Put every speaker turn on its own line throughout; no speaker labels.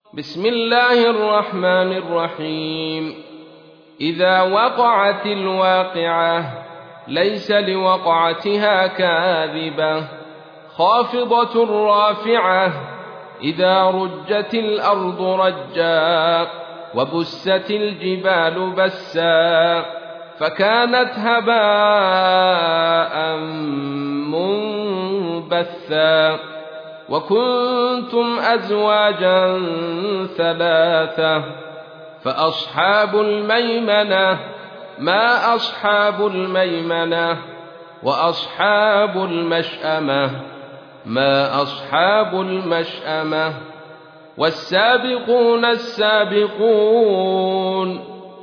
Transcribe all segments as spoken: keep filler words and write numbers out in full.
بسم الله الرحمن الرحيم. إذا وقعت الواقعة ليس لوقعتها كاذبة خافضة رافعة إذا رجت الأرض رجا وبست الجبال بسا فكانت هباء منبثا وكنتم أزواجا ثلاثة فأصحاب الميمنة ما أصحاب الميمنة وأصحاب المشأمة ما أصحاب المشأمة والسابقون السابقون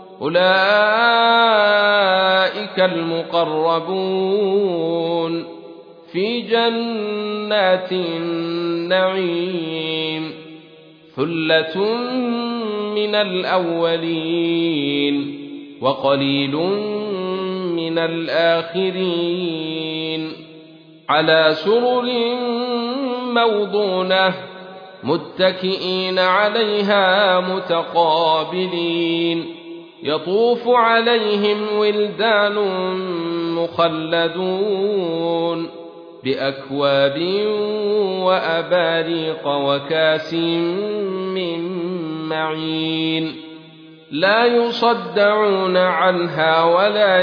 أولئك المقربون في جنات النعيم ثلة من الأولين وقليل من الآخرين على سرر موضونة متكئين عليها متقابلين يطوف عليهم ولدان مخلدون بأكواب وأباريق وكاس من معين لا يصدعون عنها ولا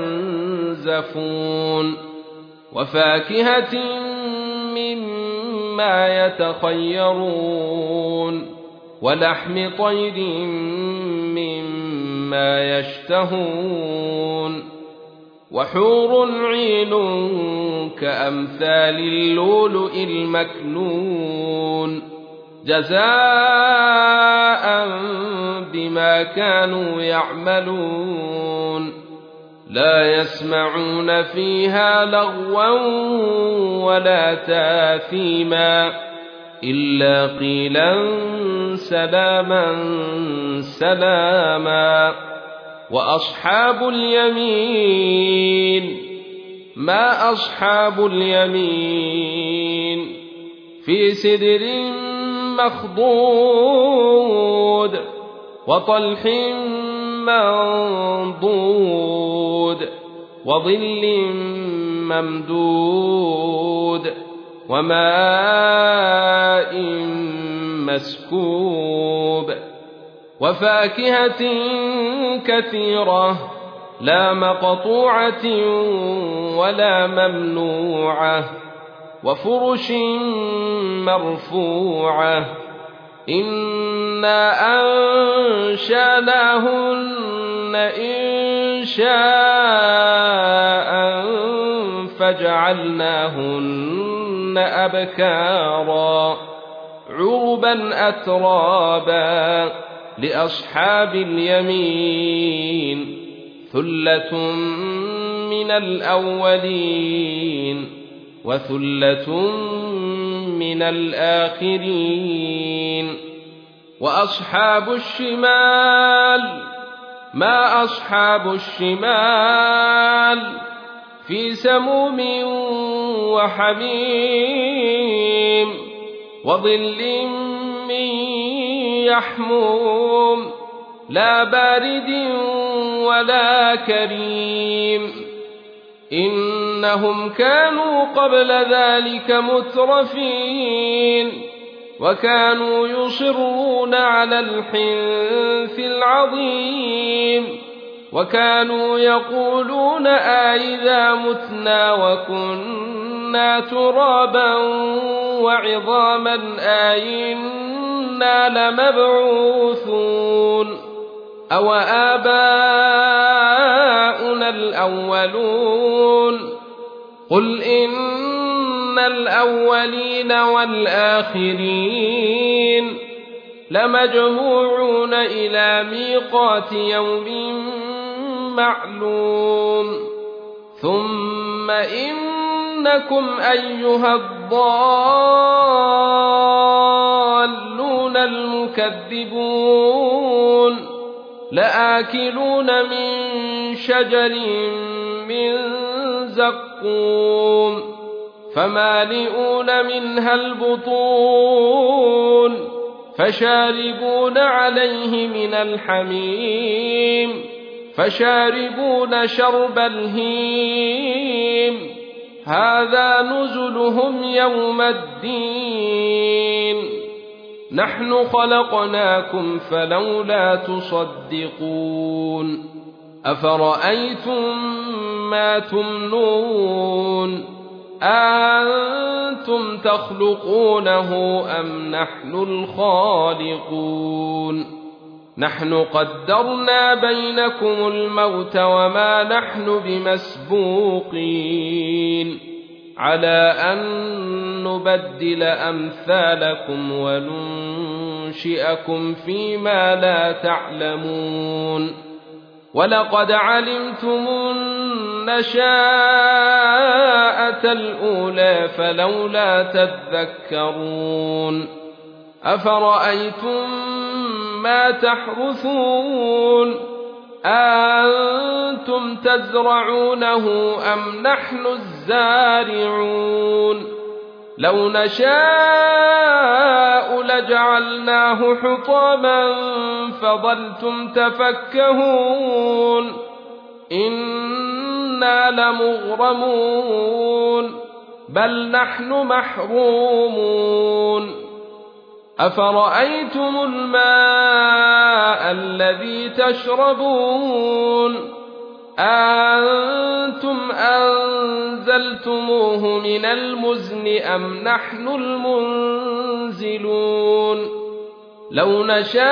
ينزفون وفاكهة مما يتخيرون ولحم طير مما يشتهون وحور عين كأمثال اللؤلؤ المكنون جزاء بما كانوا يعملون لا يسمعون فيها لغوا ولا تاثيما إلا قيلا سلاما سلاما وأصحاب اليمين ما أصحاب اليمين في سدر مخضود وطلح منضود وظل ممدود وماء مسكوب وفاكهة كثيرة لا مقطوعة ولا ممنوعة وفرش مرفوعة إنا أنشأناهن إنشاء فجعلناهن أبكارا عربا أترابا لأصحاب اليمين ثلة من الأولين وثلة من الآخرين وأصحاب الشمال ما أصحاب الشمال في سموم وحميم وظل من يحموم لا بارد ولا كريم إنهم كانوا قبل ذلك مترفين وكانوا يصرون على الحنث العظيم وكانوا يقولون أئذا متنا وكنا ترابا وعظاما أئنا لمبعوثون أو آباؤنا الأولون قل إن الأولين والآخرين لمجموعون إلى ميقات يوم معلوم ثم إنكم أيها الضالون المكذبون لآكلون من شجر من زقوم فمالئون منها البطون فشاربون عليه من الحميم فشاربون شرب الهيم هذا نزلهم يوم الدين نحن خلقناكم فلولا تصدقون أفرأيتم ما تمنون أنتم تخلقونه أم نحن الخالقون نحن قدرنا بينكم الموت وما نحن بمسبوقين على أن نبدل أمثالكم وننشئكم فيما لا تعلمون ولقد علمتم النشاءة الأولى فلولا تذكرون أفرأيتم ما تحرثون أنتم تزرعونه أم نحن الزارعون لو نشاء لجعلناه حطاما فظلتم تفكهون إنا لمغرمون بل نحن محرومون أفرأيتم الماء الذي تشربون أنتم أنزلتموه من المزن أم نحن المنزلون لو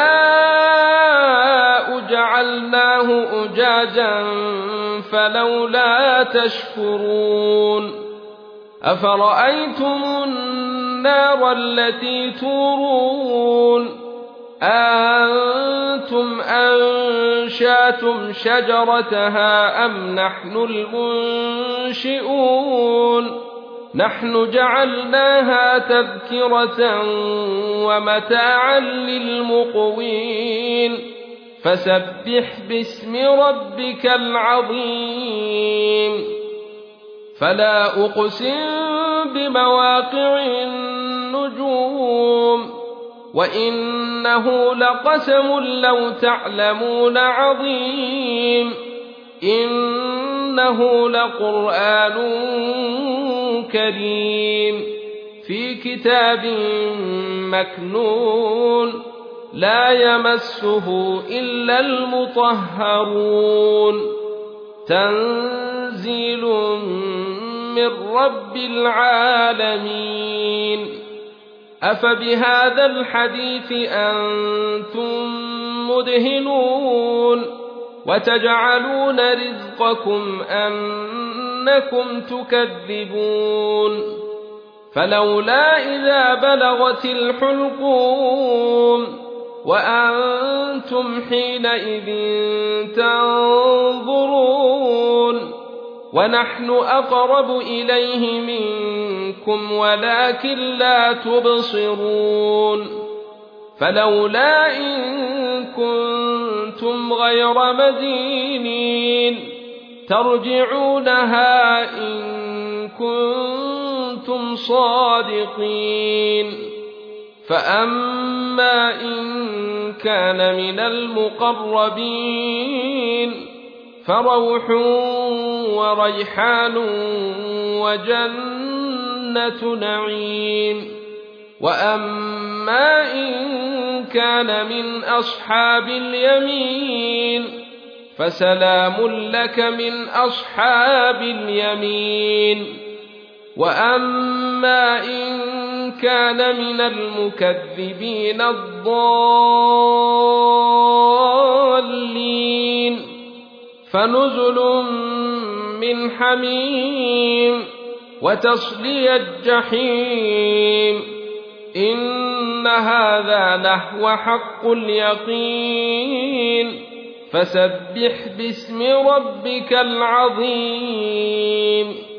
نشاء جعلناه أجاجا فلولا تشكرون أفرأيتم النار التي تورون أنتم أنشأتم شجرتها أم نحن المنشئون نحن جعلناها تذكرة ومتاعا للمقوين فسبح باسم ربك العظيم فلا أقسم بمواقع النجوم وإنه لقسم لو تعلمون عظيم إنه لقرآن كريم في كتاب مكنون لا يمسه إلا المطهرون تنزيل من رب العالمين أفبهذا الحديث أنتم مدهنون وتجعلون رزقكم أنكم تكذبون فلولا إذا بلغت الحلقوم وأنتم حينئذ تنظرون ونحن أقرب إليه منكم ولكن لا تبصرون فلولا إن كنتم غير مدينين ترجعونها إن كنتم صادقين فأما إن كان من المقربين فروح وريحان وجنة نعيم وأما إن كان من أصحاب اليمين فسلام لك من أصحاب اليمين وأما إن كان من المكذبين الضالين فنزل من حميم وتصلية جحيم إن هذا لهو حق اليقين فسبح باسم ربك العظيم